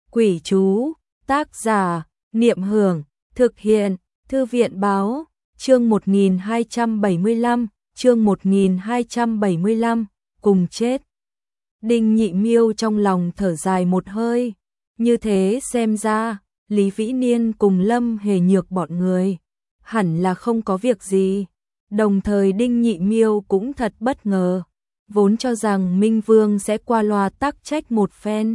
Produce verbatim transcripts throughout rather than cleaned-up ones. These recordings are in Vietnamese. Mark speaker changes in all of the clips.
Speaker 1: Quỷ chú, tác giả, Niệm Hưởng, thực hiện, Thư viện báo, chương một nghìn hai trăm bảy mươi lăm, chương một nghìn hai trăm bảy mươi lăm, cùng chết. Đinh Nhị Miêu trong lòng thở dài một hơi, như thế xem ra, Lý Vĩ Niên cùng Lâm Hề Nhược bọn người, hẳn là không có việc gì. Đồng thời Đinh Nhị Miêu cũng thật bất ngờ, vốn cho rằng Minh Vương sẽ qua loa tắc trách một phen.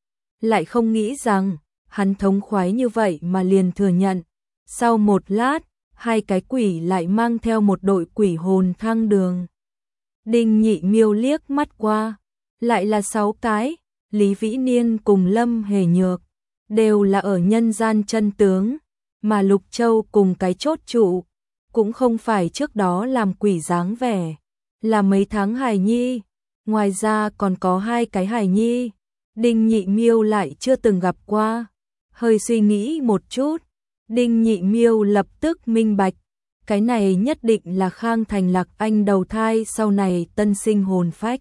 Speaker 1: Lại không nghĩ rằng, hắn thống khoái như vậy mà liền thừa nhận. Sau một lát, hai cái quỷ lại mang theo một đội quỷ hồn thăng đường. Đinh Nhị Miêu liếc mắt qua, lại là sáu cái, Lý Vĩ Niên cùng Lâm Hề Nhược, đều là ở nhân gian chân tướng, mà Lục Châu cùng cái chốt trụ, cũng không phải trước đó làm quỷ dáng vẻ, là mấy tháng hài nhi, ngoài ra còn có hai cái hài nhi. Đinh Nhị Miêu lại chưa từng gặp qua, hơi suy nghĩ một chút, Đinh Nhị Miêu lập tức minh bạch, cái này nhất định là Khang Thành Lạc Anh đầu thai sau này tân sinh hồn phách.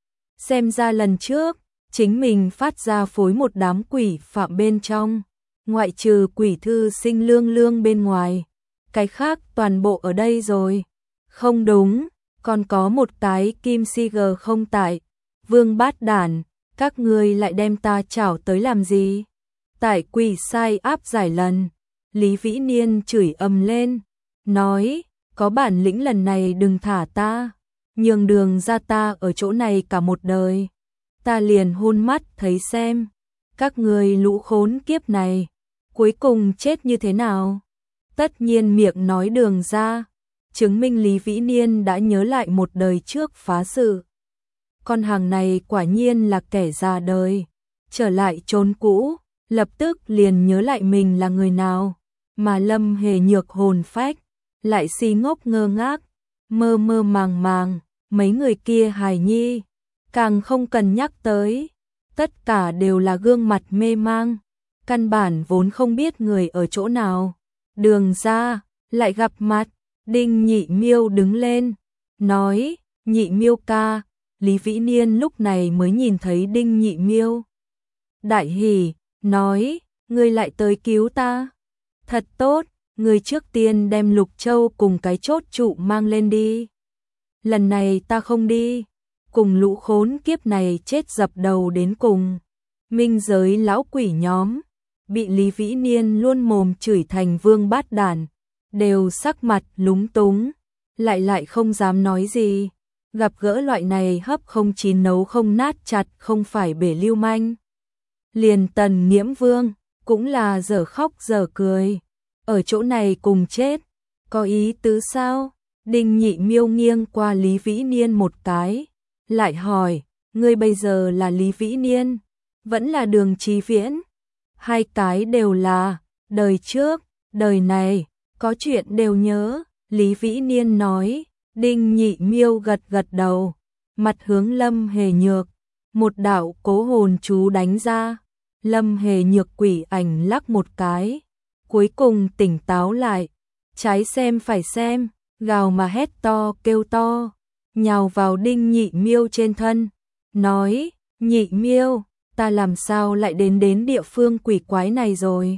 Speaker 1: Xem ra lần trước, chính mình phát ra phối một đám quỷ phạm bên trong, ngoại trừ quỷ thư sinh lương lương bên ngoài, cái khác toàn bộ ở đây rồi. Không đúng, còn có một cái kim si gờ không tại, Vương Bát Đản, các ngươi lại đem ta chảo tới làm gì? Tại quỷ sai áp giải lần, Lý Vĩ Niên chửi ầm lên, nói, có bản lĩnh lần này đừng thả ta, nhường đường ra ta ở chỗ này cả một đời. Ta liền hôn mắt thấy xem, các ngươi lũ khốn kiếp này, cuối cùng chết như thế nào? Tất nhiên miệng nói đường ra, chứng minh Lý Vĩ Niên đã nhớ lại một đời trước phá sự. Con hàng này quả nhiên là kẻ già đời, trở lại chốn cũ, lập tức liền nhớ lại mình là người nào, mà Lâm Hề Nhược hồn phách, lại si ngốc ngơ ngác, mơ mơ màng màng, mấy người kia hài nhi, càng không cần nhắc tới, tất cả đều là gương mặt mê mang, căn bản vốn không biết người ở chỗ nào. Đường ra, lại gặp mặt, Đinh Nhị Miêu đứng lên, nói, Nhị Miêu ca. Lý Vĩ Niên lúc này mới nhìn thấy Đinh Nhị Miêu. Đại hỉ, nói, ngươi lại tới cứu ta. Thật tốt, ngươi trước tiên đem Lục Châu cùng cái chốt trụ mang lên đi. Lần này ta không đi, cùng lũ khốn kiếp này chết dập đầu đến cùng. Minh giới lão quỷ nhóm, bị Lý Vĩ Niên luôn mồm chửi thành Vương Bát Đản, đều sắc mặt lúng túng, lại lại không dám nói gì. Gặp gỡ loại này hấp không chín nấu không nát chặt không phải bể lưu manh. Liền Tần Nghiễm Vương, cũng là dở khóc dở cười. Ở chỗ này cùng chết, có ý tứ sao? Đinh Nhị Miêu nghiêng qua Lý Vĩ Niên một cái, lại hỏi, ngươi bây giờ là Lý Vĩ Niên, vẫn là Đường Chí Viễn? Hai cái đều là, đời trước, đời này, có chuyện đều nhớ, Lý Vĩ Niên nói. Đinh Nhị Miêu gật gật đầu, mặt hướng Lâm Hề Nhược, một đạo cố hồn chú đánh ra, Lâm Hề Nhược quỷ ảnh lắc một cái, cuối cùng tỉnh táo lại, trái xem phải xem, gào mà hét to kêu to, nhào vào Đinh Nhị Miêu trên thân, nói, Nhị Miêu, ta làm sao lại đến đến địa phương quỷ quái này rồi?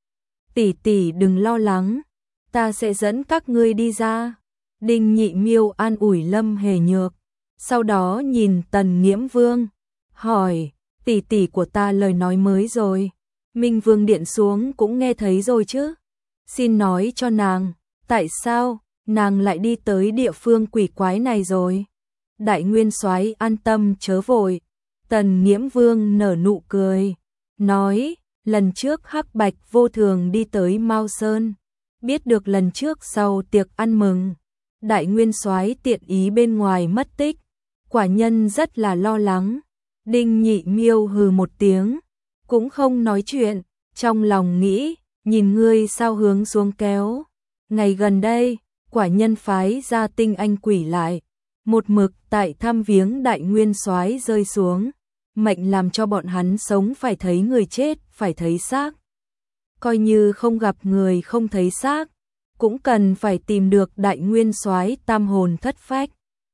Speaker 1: Tỷ tỷ đừng lo lắng, ta sẽ dẫn các ngươi đi ra. Đinh Nhị Miêu an ủi Lâm Hề Nhược, sau đó nhìn Tần Nghiễm Vương, hỏi, tỷ tỷ của ta lời nói mới rồi, Minh Vương điện xuống cũng nghe thấy rồi chứ, xin nói cho nàng, tại sao nàng lại đi tới địa phương quỷ quái này rồi? Đại Nguyên Soái an tâm chớ vội, Tần Nghiễm Vương nở nụ cười, nói, lần trước Hắc Bạch vô thường đi tới Mao Sơn, biết được lần trước sau tiệc ăn mừng, Đại Nguyên Soái tiện ý bên ngoài mất tích, quả nhân rất là lo lắng. Đinh Nhị Miêu hừ một tiếng, cũng không nói chuyện, trong lòng nghĩ, nhìn ngươi sao hướng xuống kéo. Ngày gần đây, quả nhân phái ra tinh anh quỷ lại, một mực tại thăm viếng Đại Nguyên Soái rơi xuống, mệnh làm cho bọn hắn sống phải thấy người chết, phải thấy xác. Coi như không gặp người không thấy xác, cũng cần phải tìm được Đại Nguyên Soái tam hồn thất phách.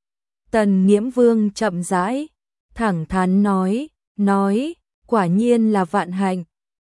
Speaker 1: Tần Nghiễm Vương chậm rãi, thẳng thắn nói, nói, quả nhiên là vạn hạnh,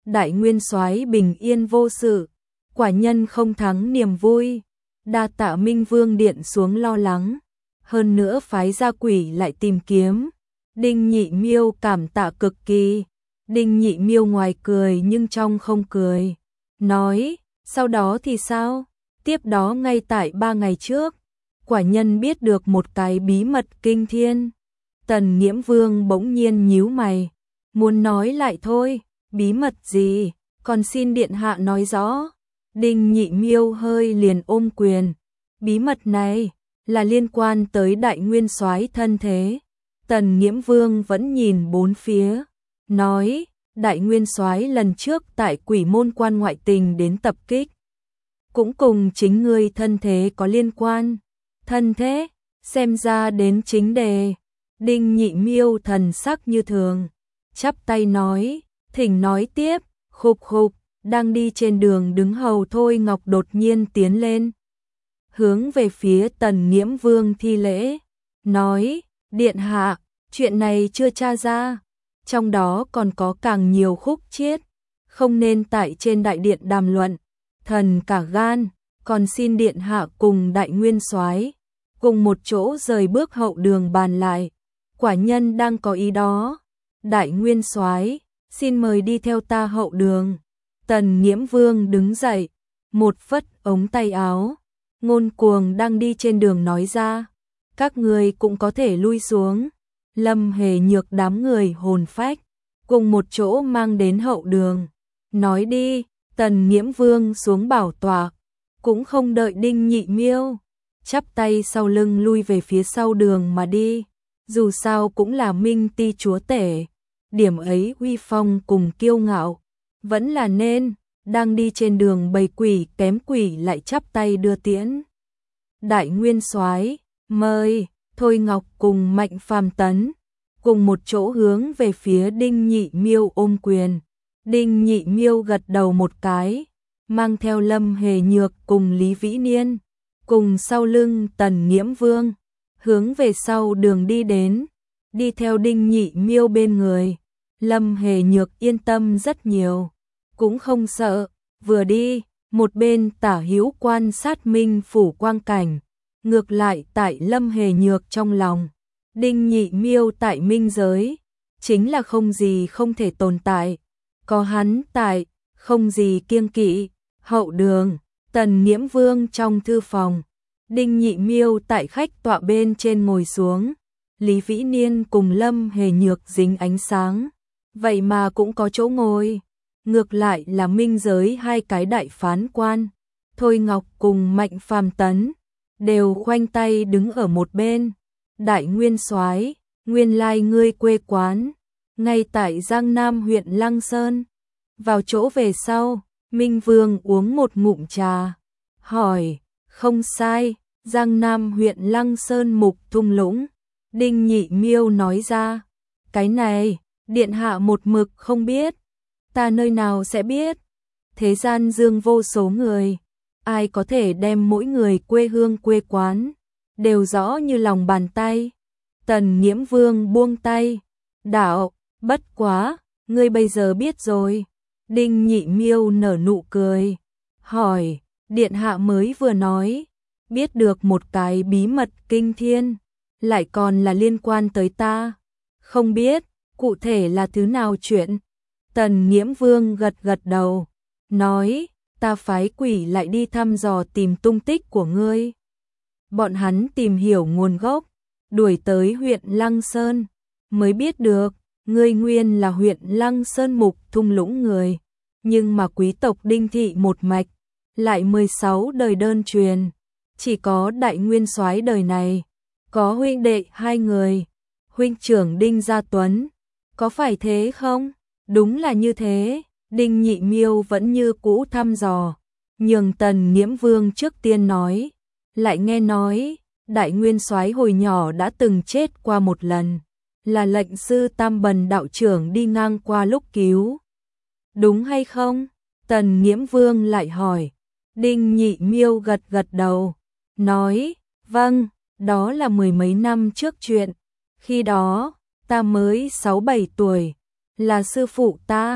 Speaker 1: đại nguyên soái bình yên vô sự, quả nhân không thắng niềm vui, đa tạ Minh Vương điện xuống lo lắng, hơn nữa phái gia quỷ lại tìm kiếm. Đinh Nhị Miêu cảm tạ cực kỳ. Đinh Nhị Miêu ngoài cười nhưng trong không cười, nói, sau đó thì sao? Tiếp đó ngay tại ba ngày trước, quả nhân biết được một cái bí mật kinh thiên. Tần Nghiễm Vương bỗng nhiên nhíu mày, muốn nói lại thôi, bí mật gì, còn xin điện hạ nói rõ. Đinh Nhị Miêu hơi liền ôm quyền, bí mật này là liên quan tới đại nguyên soái thân thế. Tần Nghiễm Vương vẫn nhìn bốn phía, nói, đại nguyên soái lần trước tại Quỷ Môn Quan ngoại tình đến tập kích, cũng cùng chính ngươi thân thế có liên quan. Thân thế, xem ra đến chính đề. Đinh Nhị Miêu thần sắc như thường, chắp tay nói, thỉnh nói tiếp. Khục khục, đang đi trên đường đứng hầu Thôi Ngọc đột nhiên tiến lên, hướng về phía Tần Nghiễm Vương thi lễ, nói, điện hạ, chuyện này chưa tra ra, trong đó còn có càng nhiều khúc chiết, không nên tại trên đại điện đàm luận. Thần cả gan, còn xin điện hạ cùng đại nguyên soái cùng một chỗ rời bước hậu đường bàn lại. Quả nhân đang có ý đó. Đại nguyên soái, xin mời đi theo ta hậu đường. Tần Nghiễm Vương đứng dậy, một phất ống tay áo, Ngôn Cuồng đang đi trên đường nói ra, các người cũng có thể lui xuống. Lâm Hề Nhược đám người hồn phách, cùng một chỗ mang đến hậu đường. Nói đi. Tần Nghiễm Vương xuống bảo tọa, cũng không đợi Đinh Nhị Miêu, chắp tay sau lưng lui về phía sau đường mà đi. Dù sao cũng là Minh Ti chúa tể, điểm ấy uy phong cùng kiêu ngạo, vẫn là nên. Đang đi trên đường bầy quỷ kém quỷ lại chắp tay đưa tiễn. Đại nguyên soái, mời. Thôi Ngọc cùng Mạnh Phàm Tấn cùng một chỗ hướng về phía Đinh Nhị Miêu ôm quyền. Đinh Nhị Miêu gật đầu một cái, mang theo Lâm Hề Nhược cùng Lý Vĩ Niên, cùng sau lưng Tần Nghiễm Vương, hướng về sau đường đi đến. Đi theo Đinh Nhị Miêu bên người, Lâm Hề Nhược yên tâm rất nhiều, cũng không sợ. Vừa đi, một bên tả hữu quan sát Minh phủ quang cảnh. Ngược lại tại Lâm Hề Nhược trong lòng, Đinh Nhị Miêu tại Minh giới chính là không gì không thể tồn tại. Có hắn tại, không gì kiêng kỵ. Hậu đường, Tần Nghiễm Vương trong thư phòng, Đinh Nhị Miêu tại khách tọa bên trên ngồi xuống. Lý Vĩ Niên cùng Lâm Hề Nhược dính ánh sáng, vậy mà cũng có chỗ ngồi. Ngược lại là Minh giới hai cái đại phán quan, Thôi Ngọc cùng Mạnh Phàm Tấn, đều khoanh tay đứng ở một bên. Đại nguyên soái, nguyên lai ngươi quê quán ngay tại Giang Nam huyện Lăng Sơn. Vào chỗ về sau, Minh Vương uống một ngụm trà, hỏi, không sai, Giang Nam huyện Lăng Sơn Mục thung lũng. Đinh Nhị Miêu nói ra, cái này, điện hạ một mực không biết, ta nơi nào sẽ biết. Thế gian dương vô số người, ai có thể đem mỗi người quê hương quê quán đều rõ như lòng bàn tay. Tần Nghiễm Vương buông tay, đạo, bất quá, ngươi bây giờ biết rồi. Đinh Nhị Miêu nở nụ cười, hỏi, điện hạ mới vừa nói, biết được một cái bí mật kinh thiên, lại còn là liên quan tới ta. Không biết, cụ thể là thứ nào chuyện? Tần Nghiễm Vương gật gật đầu, nói, ta phái quỷ lại đi thăm dò tìm tung tích của ngươi. Bọn hắn tìm hiểu nguồn gốc, đuổi tới huyện Lăng Sơn, mới biết được, ngươi nguyên là huyện Lăng Sơn Mục thung lũng người, nhưng mà quý tộc Đinh thị một mạch, lại mười sáu đời đơn truyền, chỉ có đại nguyên soái đời này, có huynh đệ hai người, huynh trưởng Đinh Gia Tuấn, có phải thế không? Đúng là như thế. Đinh Nhị Miêu vẫn như cũ thăm dò, nhường Tần Nghiễm Vương trước tiên nói, lại nghe nói, đại nguyên soái hồi nhỏ đã từng chết qua một lần, là lệnh sư Tam Bần đạo trưởng đi ngang qua lúc cứu. Đúng hay không? Tần Nghiễm Vương lại hỏi. Đinh Nhị Miêu gật gật đầu, nói, vâng, đó là mười mấy năm trước chuyện, khi đó, ta mới sáu bảy tuổi, là sư phụ ta,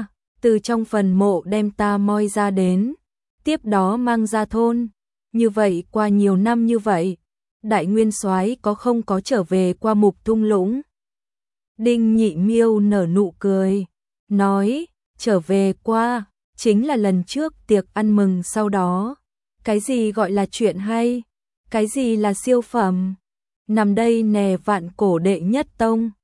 Speaker 1: từ trong phần mộ đem ta moi ra đến, tiếp đó mang ra thôn. Như vậy qua nhiều năm như vậy, Đại Nguyên Soái có không có trở về qua Mục Thung Lũng? Đinh Nhị Miêu nở nụ cười, nói, trở về qua, chính là lần trước tiệc ăn mừng sau đó. Cái gì gọi là chuyện hay? Cái gì là siêu phẩm? Nằm đây nè vạn cổ đệ nhất tông.